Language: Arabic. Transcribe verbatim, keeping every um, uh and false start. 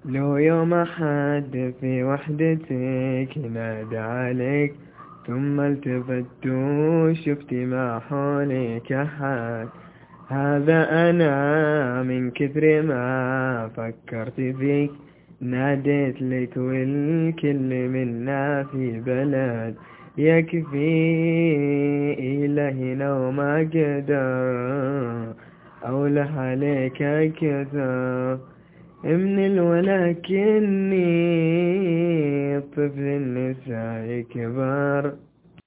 لو يوم أحد في وحدتك نادى عليك، ثم التفت وشفت ما حولك أحد، هذا أنا من كثر ما فكرت فيك ناديت لك والكل منا في بلد، يكفي إلهنا وما قدر أوله عليك كثر من الولكني الطفل النساء كبار.